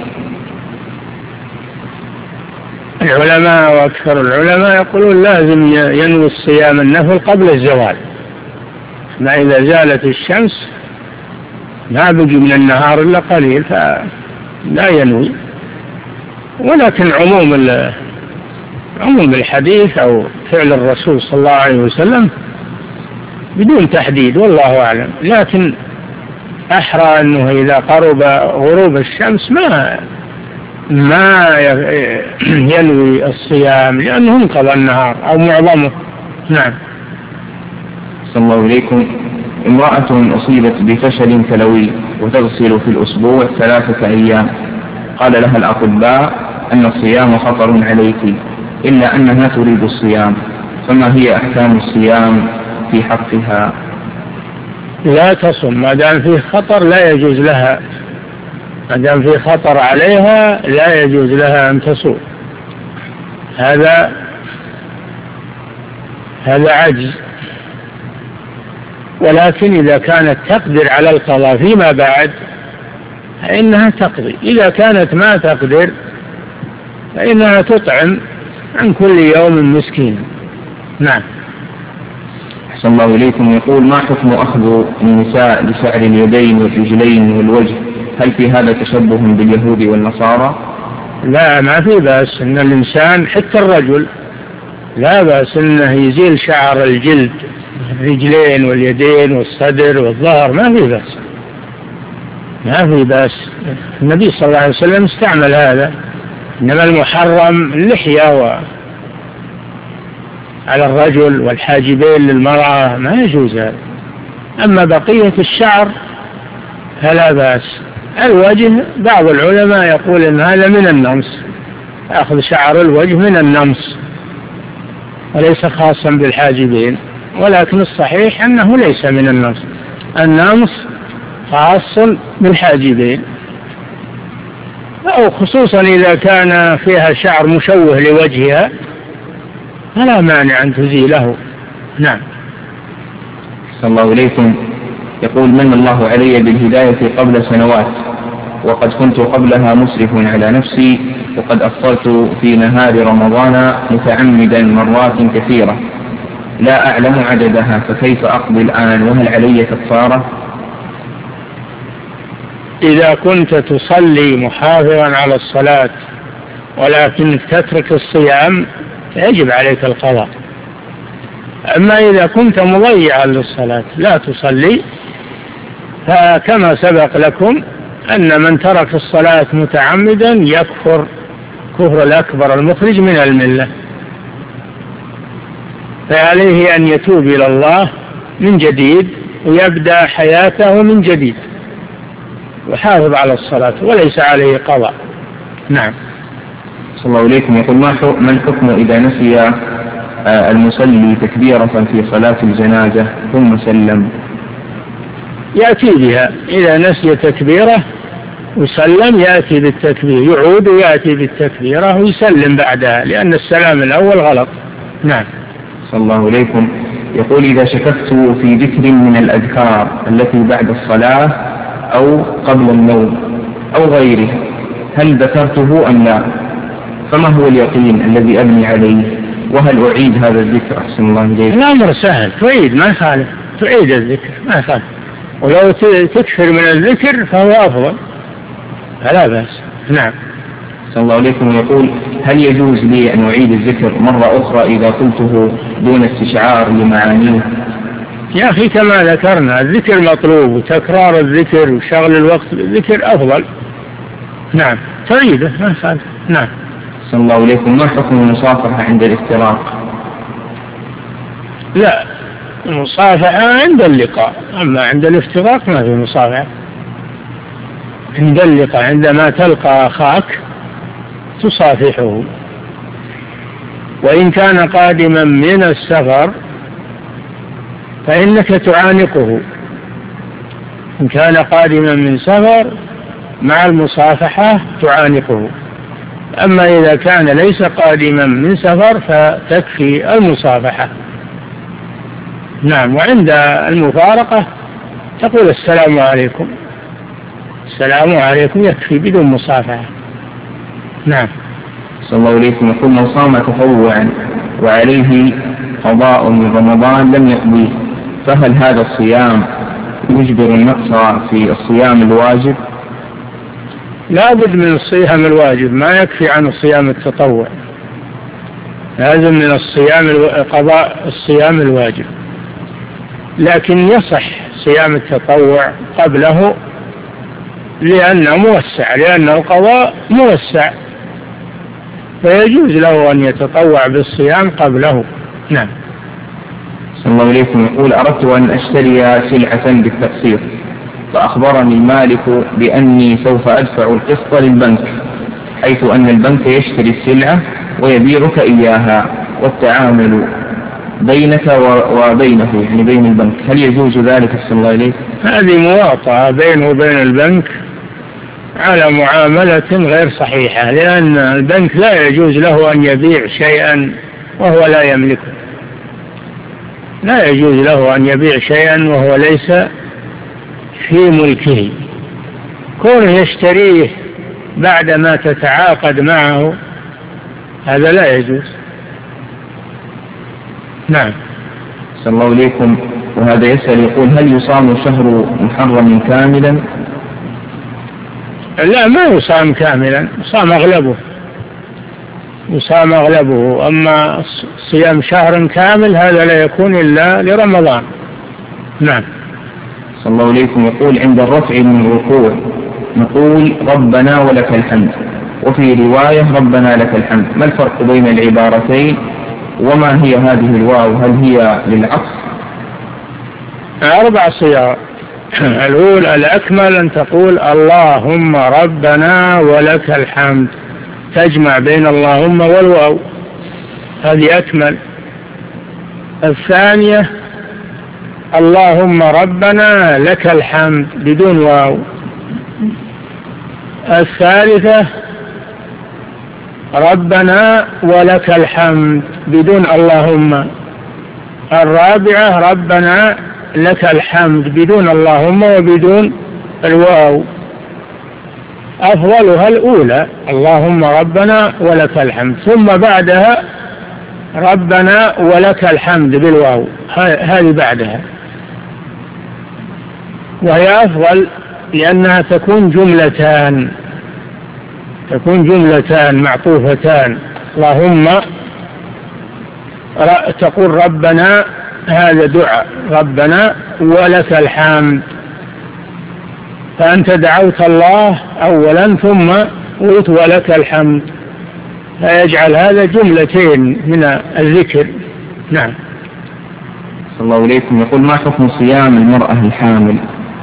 العلماء وأكثر العلماء يقولون لازم ينوي الصيام النفل قبل الزوال، ما إذا زالت الشمس ما بقي من النهار إلا قليل فلا ينوي. ولكن عموم عموم الحديث أو فعل الرسول صلى الله عليه وسلم بدون تحديد والله أعلم، لكن أحرى أنه إذا قرب غروب الشمس ما ما ينوي الصيام لأنه انقضى النهار أو معظمه. نعم. صلى الله عليكم. امرأة أصيبت بفشل كلوي وتغسل في الأسبوع ثلاثة أيام، قال لها الأطباء أن الصيام خطر عليك إلا أنها تريد الصيام، فما هي أحكام الصيام في حقها؟ لا تصم ما دام فيه خطر، لا يجوز لها، ما دام فيه خطر عليها لا يجوز لها أن تصوم. هذا هذا عجز. ولكن إذا كانت تقدر على القضاء فيما بعد فإنها تقضي، إذا كانت ما تقدر فإنها تطعم عن كل يوم مسكين. نعم. أحسن الله إليكم. يقول ما حكم أخذ النساء لشعر اليدين والرجلين والوجه؟ هل في هذا تشبه باليهود والنصارى؟ لا، ما في بأس أن الإنسان حتى الرجل لا بأس أنه يزيل شعر الجلد الرجلين واليدين والصدر والظهر ما في بأس، ما في بأس. النبي صلى الله عليه وسلم استعمل هذا، إنما المحرم اللحية و على الرجل والحاجبين للمرأة ما يجوز هذا. أما بقية الشعر فلا بأس. الوجه بعض العلماء يقول إن هذا من النمس، أخذ شعر الوجه من النمس وليس خاصا بالحاجبين، ولكن الصحيح أنه ليس من النمس، النمس خاص بالحاجبين، أو خصوصا إذا كان فيها شعر مشوه لوجهها فلا مانع أن تزيله. نعم. صلى الله عليكم. يقول: من الله علي بالهداية قبل سنوات، وقد كنت قبلها مسرف على نفسي، وقد أفطرت في نهار رمضان متعمدا مرات كثيرة لا أعلم عددها، فكيف أقضي الآن، وهل علي كفارة؟ إذا كنت تصلي محافظا على الصلاة ولكن تترك الصيام يجب عليك القضاء. أما إذا كنت مضيعا للصلاة لا تصلي، فكما سبق لكم أن من ترك الصلاة متعمدا يكفر كفر الأكبر المخرج من الملة، فعليه أن يتوب إلى الله من جديد ويبدأ حياته من جديد وحافظ على الصلاة وليس عليه قضاء. نعم. صلى الله عليكم. يقول: ما الحكم إذا نسي المصلي تكبيرة في صلاة الجنازة ثم سلم؟ يأتي بها، إذا نسي تكبيرة وسلم يأتي بالتكبير، يعود ويأتي بالتكبيرة ويسلم بعدها، لأن السلام الأول غلط. نعم. صلى الله عليكم. يقول: إذا شككت في ذكر من الأذكار التي بعد الصلاة أو قبل النوم أو غيره، هل ذكرته أم لا؟ فما هو اليقين الذي أبني عليه؟ وهل أعيد هذا الذكر؟ أحسن الله إليك. الأمر سهل، تعيد ما يخالف، تعيد الذكر ما يخالف، ولو تكثر من الذكر فهو أفضل، فلا بأس. نعم. صلى الله عليكم. يقول: هل يجوز لي أن أعيد الذكر مرة أخرى إذا قلته دون استشعار لمعانيه؟ يا أخي كما ذكرنا الذكر مطلوب، وتكرار الذكر وشغل الوقت بالذكر أفضل. نعم، تعيده ما يخالف. نعم. صلى الله عليكم. ما حكم المصافحة عند الافتراق؟ لا، المصافحة عند اللقاء، أما عند الافتراق ما في مصافحة. عند اللقاء عندما تلقى أخاك تصافحه، وإن كان قادما من السفر فإنك تعانقه، إن كان قادما من سفر مع المصافحة تعانقه، أما إذا كان ليس قادما من سفر فتكفي المصافحة. نعم. وعند المفارقة تقول السلام عليكم، السلام عليكم يكفي بدون مصافحة. نعم. صلى الله عليكم. يقول: من صام تطوعا وعليه قضاء من رمضان لم يقضيه، فهل هذا الصيام يجبر النقص في الصيام الواجب؟ لا بد من الصيام الواجب، ما يكفي عن الصيام التطوع، لازم من الصيام قضاء الصيام الواجب، لكن يصح صيام التطوع قبله لأنه موسع، لأن القضاء موسع، فيجوز له أن يتطوع بالصيام قبله. نعم. صلى الله عليكم. يقول: أردت أن أشتري سلعة بالتقسيط، فأخبرني المالك بأني سوف أدفع القسط للبنك، حيث أن البنك يشتري السلعة ويبيعك إياها، والتعامل بينك وبينه يعني بين البنك، هل يجوز ذلك؟ أحسن الله إليك. هذه مواطأة بينه وبين البنك على معاملة غير صحيحة، لأن البنك لا يجوز له أن يبيع شيئا وهو لا يملكه، لا يجوز له أن يبيع شيئا وهو ليس في ملكه، كونه يشتريه بعدما تتعاقد معه هذا لا يجوز. نعم. صلى الله عليكم. وهذا يسأل يقول: هل يصام شهر محرم كاملا؟ لا، ما يصام كاملا، يصام أغلبه، وصام أغلبه. أما صيام شهر كامل هذا لا يكون إلا لرمضان. نعم. صلى الله عليكم. يقول عند الرفع من الركوع نقول ربنا ولك الحمد، وفي رواية ربنا لك الحمد، ما الفرق بين العبارتين وما هي هذه الواو؟ هل هي للعطف؟ أربع صيغ. الأولى الأكمل أن تقول اللهم ربنا ولك الحمد، تجمع بين اللهم والواو، هذه أكمل. الثانية اللهم ربنا لك الحمد بدون واو. الثالثة ربنا ولك الحمد بدون اللهم. الرابعة ربنا لك الحمد بدون اللهم وبدون الواو. أفضلها الأولى اللهم ربنا ولك الحمد، ثم بعدها ربنا ولك الحمد بالواو، هذه بعدها، وهي أفضل لأنها تكون جملتان تكون جملتان معطوفتان. اللهم تقول ربنا، هذا دعاء، ربنا ولك الحمد، فأنت دعوت الله أولا ثم قلت ولك الحمد، فيجعل هذا جملتين من الذكر. نعم. صلى الله عليكم. يقول ما حكم صيام المرأة الحامل؟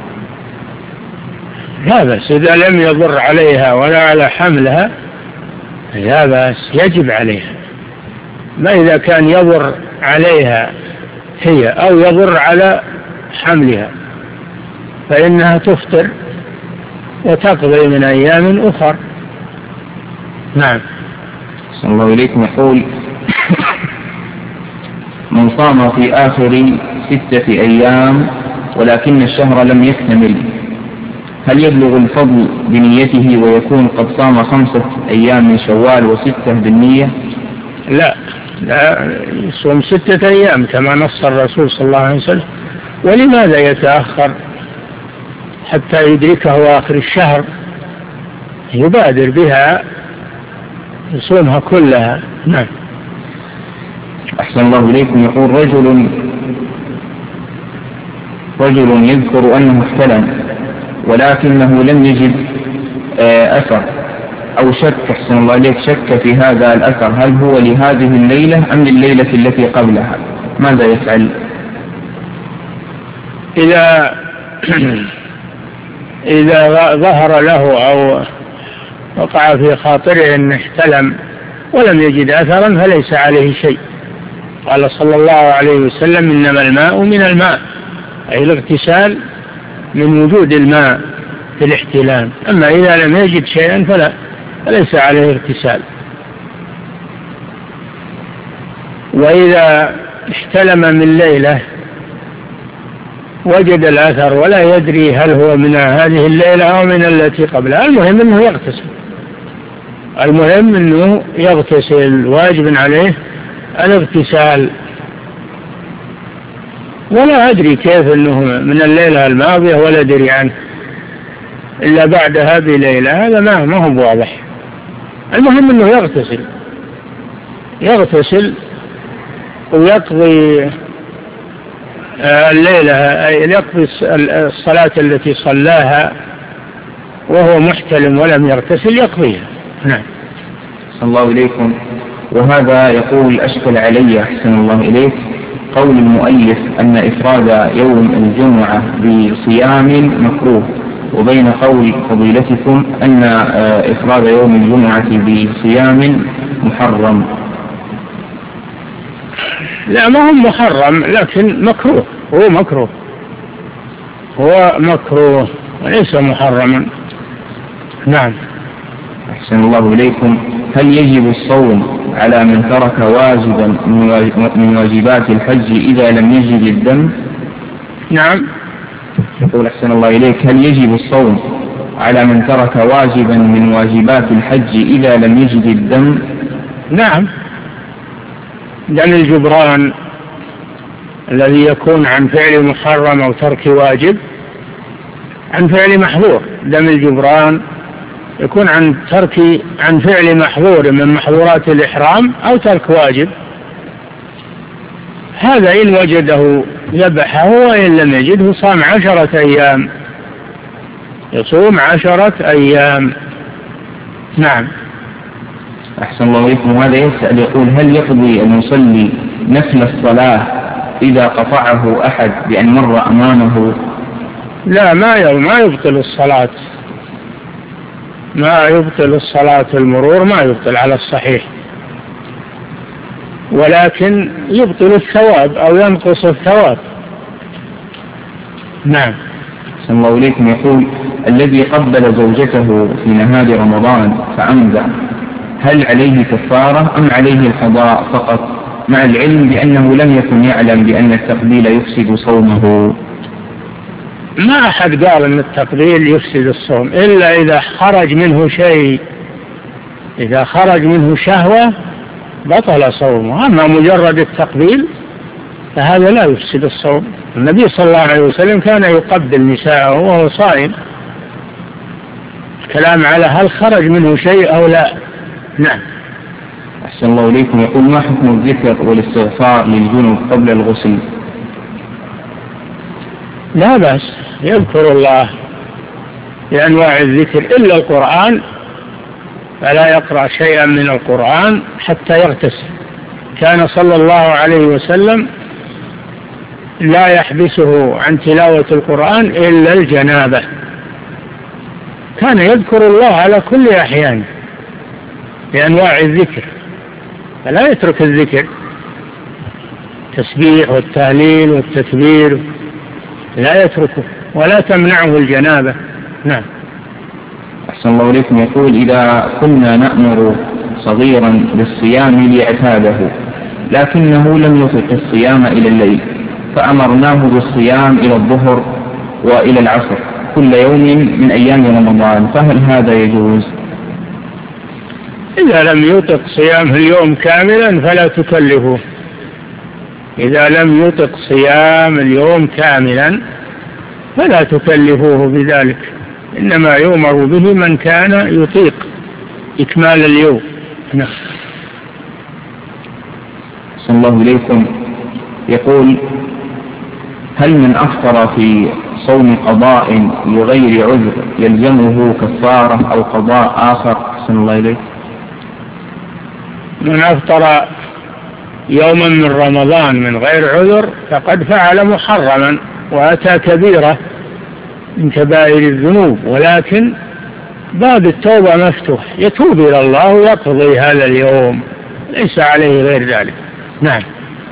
لا بأس إذا لم يضر عليها ولا على حملها لا بأس، يجب عليها. ما إذا كان يضر عليها هي أو يضر على حملها فإنها تفطر وتقضي من أيام أخرى. نعم. صلى الله عليكم. يقول من صام في آخر ستة أيام ولكن الشهر لم يكتمل، هل يبلغ الفضل بنيته ويكون قد صام خمسة أيام من شوال وستة بالنية؟ لا لا، يصوم ستة أيام كما نص الرسول صلى الله عليه وسلم. ولماذا يتأخر حتى يدركه آخر الشهر؟ يبادر بها، يصومها كلها. نعم. أحسن الله إليكم. يقول رجل رجل يذكر أنه احتلم ولكنه لم يجد أثر أو شك، أحسن الله إليك، شك في هذا الأثر، هل هو لهذه الليلة أم لليلة التي قبلها؟ ماذا يفعل؟ إذا إذا ظهر له أو وقع في خاطره أن احتلم ولم يجد أثرا فليس عليه شيء. قال صلى الله عليه وسلم إنما الماء من الماء، أي الاغتسال من وجود الماء في الاحتلام. أما إذا لم يجد شيئا فلا فليس عليه اغتسال. وإذا احتلم من ليلة وجد الأثر ولا يدري هل هو من هذه الليلة أو من التي قبلها، المهم أنه يغتسل المهم أنه يغتسل واجب عليه الاغتسال. ولا أدري كيف أنه من الليلة الماضية ولا أدري عنه إلا بعدها بليلة، هذا ما ما هو واضح. المهم أنه يغتسل يغتسل ويقضي الليلة، يقضي الصلاة التي صلاها وهو محتلم ولم يغتسل يقضيها. نعم. صلى الله إليكم. وهذا يقول أشكل علي أحسن الله إليك قول المؤلف أن إفراد يوم الجمعة بصيام مكروه، وبين قول فضيلتكم أن إفراد يوم الجمعة بصيام محرم. لا، ما هو محرم لكن مكروه، هو مكروه هو مكروه وليس محرما. نعم. أحسن الله إليكم. هل يجب الصوم على من ترك واجبا من واجبات الحج إذا لم يجد الدم؟ نعم. يقول أحسن الله إليك هل يجب الصوم على من ترك واجبا من واجبات الحج إذا لم يجد الدم؟ نعم، دم الجبران الذي يكون عن فعل محرم أو ترك واجب عن فعل محظور، دم الجبران يكون عن ترك عن فعل محظور من محظورات الإحرام أو ترك واجب. هذا إن وجده ذبحه، وإن لم يجده صام عشرة أيام، يصوم عشرة أيام. نعم. أحسن الله إليكم. وهذا يسأل يقول: هل يقضي المصلي نفل الصلاة إذا قطعه أحد بأن مر أمامه؟ لا، ما ما يبطل الصلاة، ما يبطل الصلاة المرور، ما يبطل على الصحيح، ولكن يبطل الثواب أو ينقص الثواب. نعم. أحسن الله إليكم. يقول: الذي قبل زوجته في نهار رمضان فعمد، هل عليه كفارة أم عليه القضاء فقط، مع العلم بأنه لم يكن يعلم بأن التقبيل يفسد صومه؟ ما أحد قال أن التقبيل يفسد الصوم إلا إذا خرج منه شيء، إذا خرج منه شهوة بطل صومه. أما مجرد التقبيل فهذا لا يفسد الصوم. النبي صلى الله عليه وسلم كان يقبل نساءه وهو صائم. الكلام على هل خرج منه شيء أو لا. نعم. أحسن الله إليكم. يقول: ما حكم الذكر والاستغفار للجنوب قبل الغسل؟ لا بأس، يذكر الله بأنواع الذكر إلا القرآن، فلا يقرأ شيئا من القرآن حتى يغتسل. كان صلى الله عليه وسلم لا يحبسه عن تلاوة القرآن إلا الجنابة، كان يذكر الله على كل أحيان بأنواع الذكر، فلا يترك الذكر، التسبيح والتهليل والتكبير لا يتركه، ولا تمنعه الجنابة. نعم. أحسن الله إليكم. يقول: إذا كنا نأمر صغيرا بالصيام ليعتاده لكنه لم يطق الصيام إلى الليل، فأمرناه بالصيام إلى الظهر وإلى العصر كل يوم من أيام رمضان، فهل هذا يجوز؟ إذا لم يطق صيام اليوم كاملا فلا تكلفه. إذا لم يطق صيام اليوم كاملا فلا تكلفوه بذلك، إنما يؤمر به من كان يطيق إكمال اليوم. نعم. أحسن الله إليكم. يقول: هل من أفطر في صوم قضاء لغير عذر يلزمه كفارة أو قضاء آخر؟ أحسن الله إليك. من أفطر يوما من رمضان من غير عذر فقد فعل محرما وأتى كبيرة من كبائر الذنوب، ولكن باب التوبة مفتوح، يتوب إلى الله ويقضي هذا اليوم، ليس عليه غير ذلك. نعم.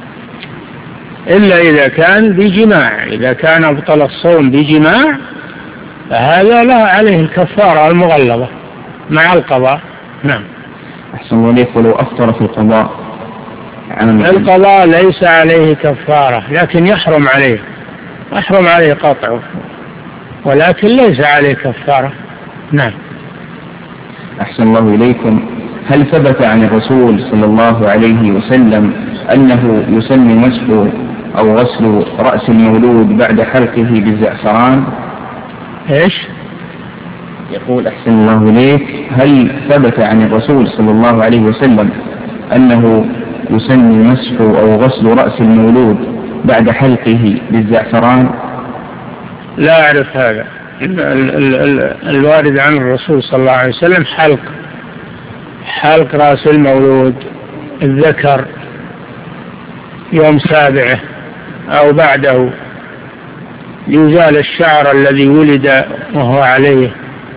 إلا إذا كان بجماع، إذا كان أبطل الصوم بجماع فهذا لا عليه الكفارة المغلظة مع القضاء. نعم. أحسن الله إليك. ولو أفطر في القضاء القضاء ليس عليه كفارة، لكن يحرم عليه يحرم عليه قطعه، ولكن ليس عليه كفارة. نعم. أحسن الله إليكم. هل ثبت عن الرسول صلى الله عليه وسلم أنه يسن مسح أو غسل رأس المولود بعد حلقه بالزعفران؟ إيش؟ يقول: أحسن الله إليك، هل ثبت عن الرسول صلى الله عليه وسلم أنه يسن مسح أو غسل رأس المولود بعد حلقه بالزعفران؟ لا أعرف هذا. ال ال ال الوارد عن الرسول صلى الله عليه وسلم حلق حلق رأس المولود الذكر يوم سابعه أو بعده ليزال الشعر الذي ولد وهو عليه،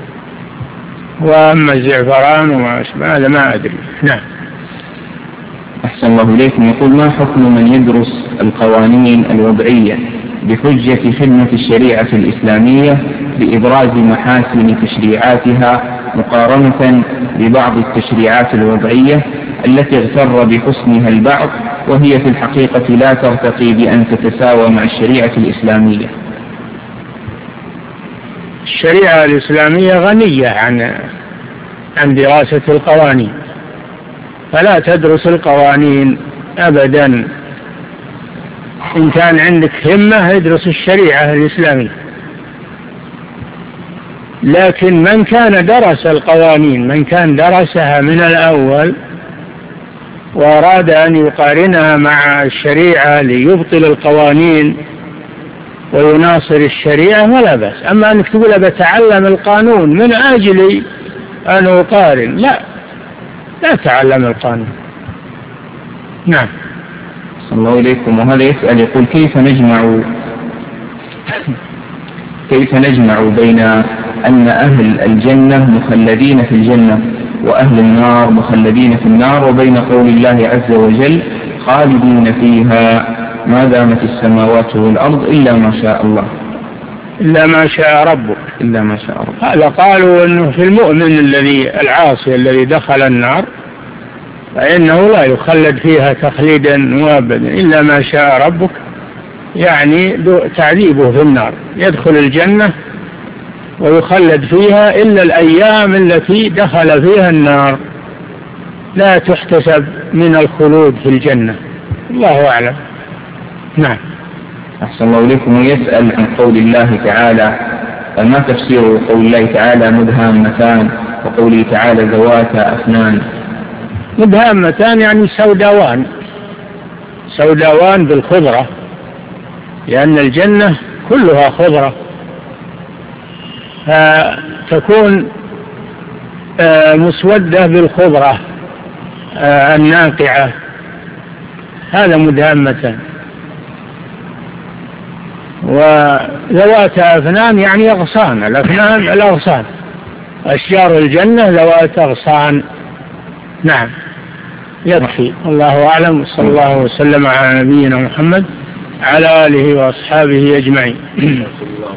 وأما الزعفران وما أشبه هذا ما أدري. نعم. أحسن الله إليكم. يقول: ما حكم من يدرس القوانين الوضعية بحجة خدمة الشريعة الإسلامية بإبراز محاسن تشريعاتها مقارنة ببعض التشريعات الوضعية التي اغتر بحسنها البعض وهي في الحقيقة لا ترتقي بأن تتساوى مع الشريعة الإسلامية؟ الشريعة الإسلامية غنية عن عن دراسة القوانين، فلا تدرس القوانين أبدا. إن كان عندك همة ادرس الشريعة الإسلامية. لكن من كان درس القوانين، من كان درسها من الأول وأراد أن يقارنها مع الشريعة ليبطل القوانين ويناصر الشريعة فلا بأس. أما أنك تقول بتعلم القانون من أجل أن أقارن، لا، لا تعلم القانون. نعم. صلى الله عليكم. وهذا يسأل يقول كيف نجمع كيف نجمع بين أن أهل الجنة مخلدين في الجنة وأهل النار مخلدين في النار، وبين قول الله عز وجل خالدين فيها ما دامت السماوات والأرض إلا ما شاء الله؟ إلا ما شاء ربك. إلا ما شاء ربك. هذا قالوا أنه في المؤمن الذي العاصي الذي دخل النار فإنه لا يخلد فيها تخليدا وابدا إلا ما شاء ربك، يعني تعذيبه في النار، يدخل الجنة ويخلد فيها إلا الأيام التي دخل فيها النار، لا تحتسب من الخلود في الجنة. الله أعلم. نعم. أحسن الله إليكم. ويسأل عن قول الله تعالى، ما تفسير قول الله تعالى مدهامتان وقوله تعالى ذواتا أفنان؟ مدهامتان يعني سوداوان، سوداوان بالخضرة، لأن الجنة كلها خضرة، فتكون مسودة بالخضرة الناقعة، هذا مدهامتان. وذوات أفنان يعني أغصان، الأفنان الأغصان، أشجار الجنة ذوات أغصان. نعم. يكفي. الله أعلم. صلى الله وسلم على نبينا محمد على آله وأصحابه أجمعين.